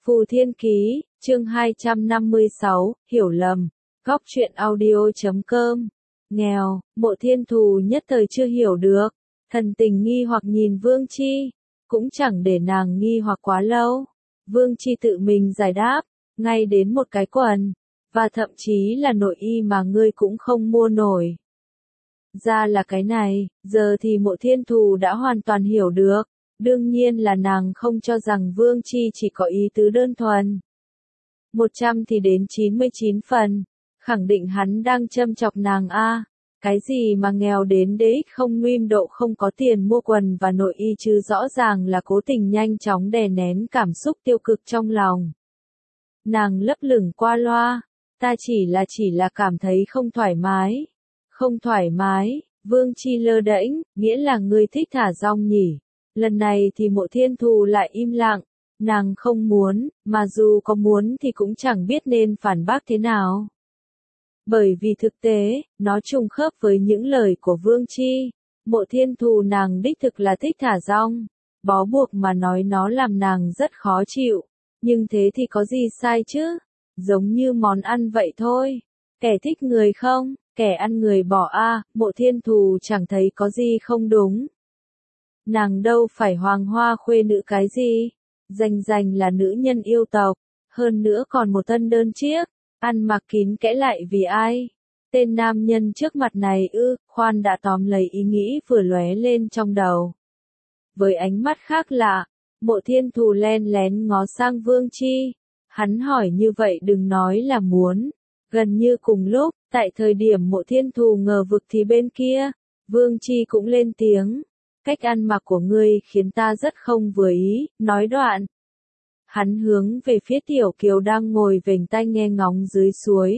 Phù Thiên Ký, chương 256, hiểu lầm. Góc truyện audio.com. Nghèo, Mộ Thiên Thù nhất thời chưa hiểu được, thần tình nghi hoặc nhìn Vương Chi, cũng chẳng để nàng nghi hoặc quá lâu. Vương Chi tự mình giải đáp, ngay đến một cái quần, và thậm chí là nội y mà ngươi cũng không mua nổi. Ra là cái này, giờ thì Mộ Thiên Thù đã hoàn toàn hiểu được. Đương nhiên là nàng không cho rằng Vương Chi chỉ có ý tứ đơn thuần. 100 thì đến 99 phần, khẳng định hắn đang châm chọc nàng a. Cái gì mà nghèo đến đế không nguyên độ không có tiền mua quần và nội y chứ rõ ràng là cố tình nhanh chóng đè nén cảm xúc tiêu cực trong lòng. Nàng lấp lửng qua loa, ta chỉ là cảm thấy không thoải mái. Không thoải mái, Vương Chi lơ đễnh, nghĩa là ngươi thích thả rong nhỉ. Lần này thì Mộ Thiên Thù lại im lặng, nàng không muốn, mà dù có muốn thì cũng chẳng biết nên phản bác thế nào. Bởi vì thực tế, nó trùng khớp với những lời của Vương Chi, Mộ Thiên Thù nàng đích thực là thích thả rong, bó buộc mà nói nó làm nàng rất khó chịu, nhưng thế thì có gì sai chứ, giống như món ăn vậy thôi, kẻ thích người không, kẻ ăn người bỏ a. Mộ Thiên Thù chẳng thấy có gì không đúng. Nàng đâu phải hoàng hoa khuê nữ cái gì, danh là nữ nhân yêu tộc, hơn nữa còn một thân đơn chiếc, ăn mặc kín kẽ lại vì ai? Tên nam nhân trước mặt này khoan đã tóm lấy ý nghĩ vừa lóe lên trong đầu. Với ánh mắt khác lạ, Mộ Thiên Thù len lén ngó sang Vương Chi, hắn hỏi như vậy đừng nói là muốn. Gần như cùng lúc, tại thời điểm Mộ Thiên Thù ngờ vực thì bên kia, Vương Chi cũng lên tiếng. Cách ăn mặc của ngươi khiến ta rất không vừa ý, nói đoạn. Hắn hướng về phía Tiểu Kiều đang ngồi vểnh tai nghe ngóng dưới suối.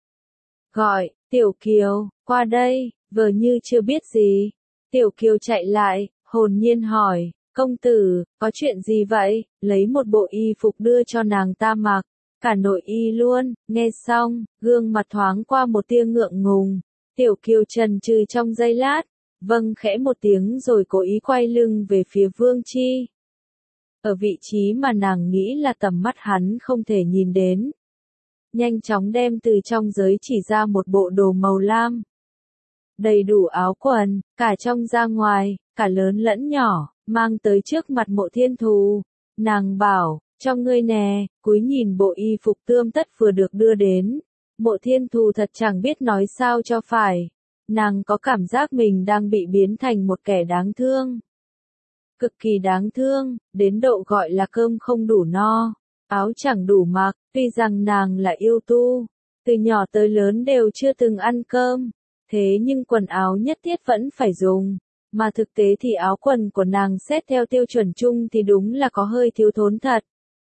Gọi, Tiểu Kiều, qua đây, vờ như chưa biết gì. Tiểu Kiều chạy lại, hồn nhiên hỏi, công tử, có chuyện gì vậy? Lấy một bộ y phục đưa cho nàng ta mặc, cả nội y luôn, nghe xong, gương mặt thoáng qua một tia ngượng ngùng. Tiểu Kiều chần chừ trong giây lát. Vâng khẽ một tiếng rồi cố ý quay lưng về phía Vương Chi. Ở vị trí mà nàng nghĩ là tầm mắt hắn không thể nhìn đến. Nhanh chóng đem từ trong giới chỉ ra một bộ đồ màu lam. Đầy đủ áo quần, cả trong ra ngoài, cả lớn lẫn nhỏ, mang tới trước mặt Mộ Thiên Thù. Nàng bảo, cho ngươi nè, cúi nhìn bộ y phục tươm tất vừa được đưa đến. Mộ Thiên Thù thật chẳng biết nói sao cho phải. Nàng có cảm giác mình đang bị biến thành một kẻ đáng thương. Cực kỳ đáng thương, đến độ gọi là cơm không đủ no, áo chẳng đủ mặc, tuy rằng nàng là yêu tu, từ nhỏ tới lớn đều chưa từng ăn cơm, thế nhưng quần áo nhất thiết vẫn phải dùng, mà thực tế thì áo quần của nàng xét theo tiêu chuẩn chung thì đúng là có hơi thiếu thốn thật.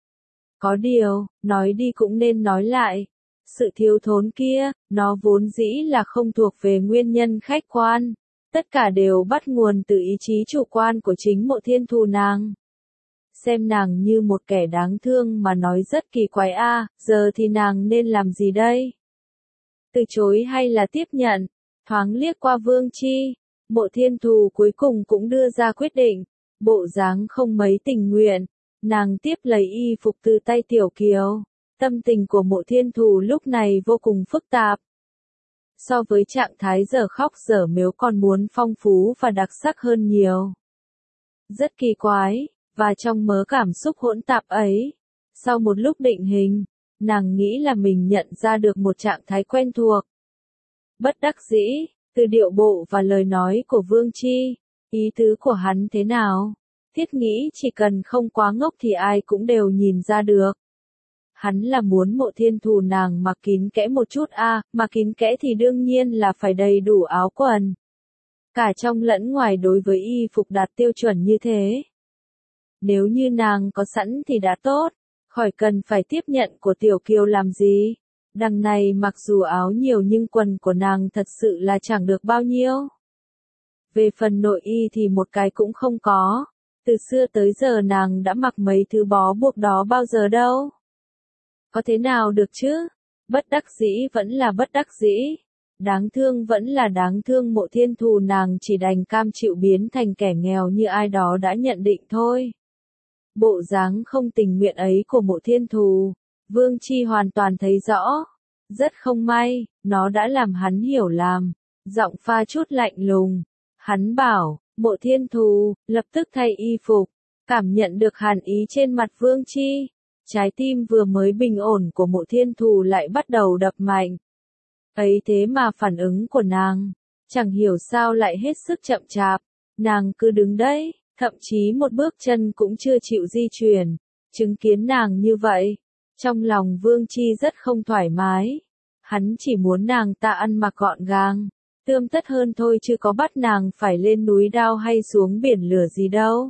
Có điều, nói đi cũng nên nói lại. Sự thiếu thốn kia, nó vốn dĩ là không thuộc về nguyên nhân khách quan. Tất cả đều bắt nguồn từ ý chí chủ quan của chính Mộ Thiên Thù nàng. Xem nàng như một kẻ đáng thương mà nói rất kỳ quái giờ thì nàng nên làm gì đây? Từ chối hay là tiếp nhận? Thoáng liếc qua Vương Chi, Mộ Thiên Thù cuối cùng cũng đưa ra quyết định. Bộ dáng không mấy tình nguyện, nàng tiếp lấy y phục từ tay Tiểu Kiều. Tâm tình của Mộ Thiên Thù lúc này vô cùng phức tạp. So với trạng thái dở khóc dở mếu còn muốn phong phú và đặc sắc hơn nhiều. Rất kỳ quái, và trong mớ cảm xúc hỗn tạp ấy, sau một lúc định hình, nàng nghĩ là mình nhận ra được một trạng thái quen thuộc. Bất đắc dĩ, từ điệu bộ và lời nói của Vương Chi, ý tứ của hắn thế nào? Thiết nghĩ chỉ cần không quá ngốc thì ai cũng đều nhìn ra được. Hắn là muốn Mộ Thiên Thù nàng mặc kín kẽ một chút mà kín kẽ thì đương nhiên là phải đầy đủ áo quần. Cả trong lẫn ngoài đối với y phục đạt tiêu chuẩn như thế. Nếu như nàng có sẵn thì đã tốt, khỏi cần phải tiếp nhận của Tiểu Kiều làm gì. Đằng này mặc dù áo nhiều nhưng quần của nàng thật sự là chẳng được bao nhiêu. Về phần nội y thì một cái cũng không có. Từ xưa tới giờ nàng đã mặc mấy thứ bó buộc đó bao giờ đâu. Có thế nào được chứ? Bất đắc dĩ vẫn là bất đắc dĩ. Đáng thương vẫn là đáng thương. Mộ Thiên Thù nàng chỉ đành cam chịu biến thành kẻ nghèo như ai đó đã nhận định thôi. Bộ dáng không tình nguyện ấy của Mộ Thiên Thù, Vương Chi hoàn toàn thấy rõ. Rất không may, nó đã làm hắn hiểu lầm. Giọng pha chút lạnh lùng. Hắn bảo, Mộ Thiên Thù, lập tức thay y phục. Cảm nhận được hàn ý trên mặt Vương Chi. Trái tim vừa mới bình ổn của Mộ Thiên Thù lại bắt đầu đập mạnh. Ấy thế mà phản ứng của nàng, chẳng hiểu sao lại hết sức chậm chạp. Nàng cứ đứng đấy, thậm chí một bước chân cũng chưa chịu di chuyển. Chứng kiến nàng như vậy, trong lòng Vương Chi rất không thoải mái. Hắn chỉ muốn nàng ta ăn mặc gọn gàng, tươm tất hơn thôi chứ có bắt nàng phải lên núi đao hay xuống biển lửa gì đâu.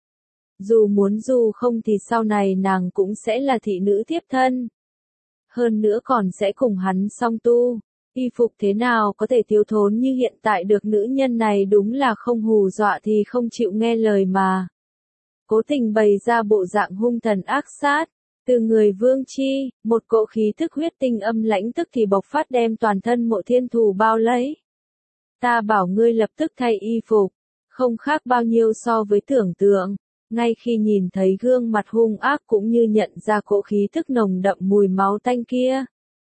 Dù muốn dù không thì sau này nàng cũng sẽ là thị nữ thiếp thân. Hơn nữa còn sẽ cùng hắn song tu. Y phục thế nào có thể thiếu thốn như hiện tại được, nữ nhân này đúng là không hù dọa thì không chịu nghe lời mà. Cố tình bày ra bộ dạng hung thần ác sát. Từ người Vương Chi, một cỗ khí thức huyết tinh âm lãnh tức thì bộc phát đem toàn thân Mộ Thiên Thù bao lấy. Ta bảo ngươi lập tức thay y phục, không khác bao nhiêu so với tưởng tượng. Ngay khi nhìn thấy gương mặt hung ác cũng như nhận ra cỗ khí thức nồng đậm mùi máu tanh kia.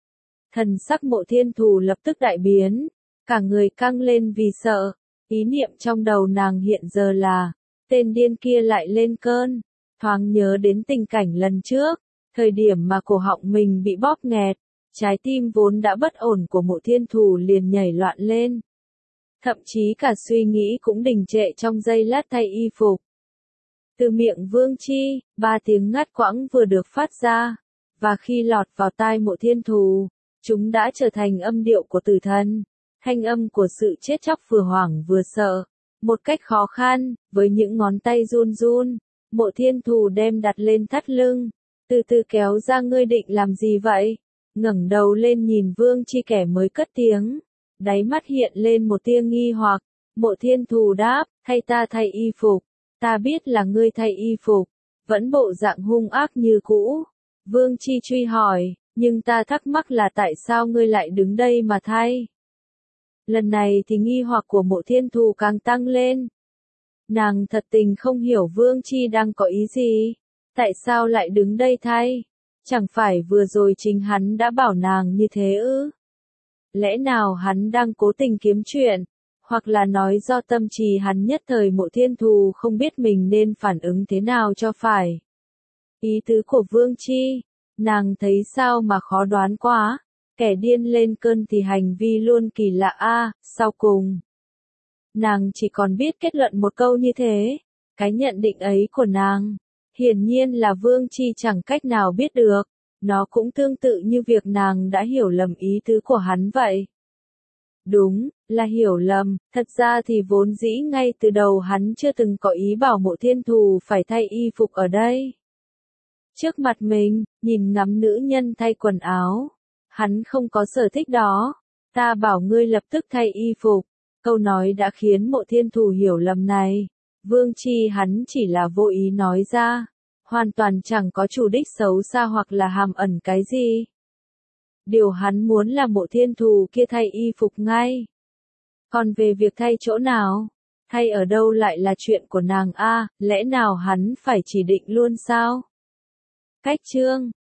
Thần sắc Mộ Thiên Thù lập tức đại biến, cả người căng lên vì sợ. Ý niệm trong đầu nàng hiện giờ là, tên điên kia lại lên cơn. Thoáng nhớ đến tình cảnh lần trước, thời điểm mà cổ họng mình bị bóp nghẹt, trái tim vốn đã bất ổn của Mộ Thiên Thù liền nhảy loạn lên. Thậm chí cả suy nghĩ cũng đình trệ trong giây lát thay y phục. Từ miệng Vương Chi, 3 tiếng ngắt quãng vừa được phát ra, và khi lọt vào tai Mộ Thiên Thù, chúng đã trở thành âm điệu của tử thần, thanh âm của sự chết chóc vừa hoảng vừa sợ. Một cách khó khăn, với những ngón tay run run, Mộ Thiên Thù đem đặt lên thắt lưng, từ từ kéo ra. Ngươi định làm gì vậy? Ngẩng đầu lên nhìn Vương Chi kẻ mới cất tiếng, đáy mắt hiện lên một tia nghi hoặc. Mộ Thiên Thù đáp, thay ta thay y phục. Ta biết là ngươi thay y phục, vẫn bộ dạng hung ác như cũ. Vương Chi truy hỏi, nhưng ta thắc mắc là tại sao ngươi lại đứng đây mà thay? Lần này thì nghi hoặc của Mộ Thiên Thù càng tăng lên. Nàng thật tình không hiểu Vương Chi đang có ý gì. Tại sao lại đứng đây thay? Chẳng phải vừa rồi chính hắn đã bảo nàng như thế ư? Lẽ nào hắn đang cố tình kiếm chuyện? Hoặc là nói do tâm trí hắn nhất thời Mộ Thiên Thù không biết mình nên phản ứng thế nào cho phải. Ý tứ của Vương Chi, nàng thấy sao mà khó đoán quá. Kẻ điên lên cơn thì hành vi luôn kỳ lạ a. Sau cùng, nàng chỉ còn biết kết luận một câu như thế. Cái nhận định ấy của nàng, hiển nhiên là Vương Chi chẳng cách nào biết được. Nó cũng tương tự như việc nàng đã hiểu lầm ý tứ của hắn vậy. Đúng, là hiểu lầm, thật ra thì vốn dĩ ngay từ đầu hắn chưa từng có ý bảo Mộ Thiên Thù phải thay y phục ở đây. Trước mặt mình, nhìn ngắm nữ nhân thay quần áo, hắn không có sở thích đó. Ta bảo ngươi lập tức thay y phục. Câu nói đã khiến Mộ Thiên Thù hiểu lầm này. Vương Chi hắn chỉ là vô ý nói ra, hoàn toàn chẳng có chủ đích xấu xa hoặc là hàm ẩn cái gì. Điều hắn muốn là Mộ Thiên Thù kia thay y phục ngay. Còn về việc thay chỗ nào, thay ở đâu lại là chuyện của nàng a. Lẽ nào hắn phải chỉ định luôn sao? Cách chương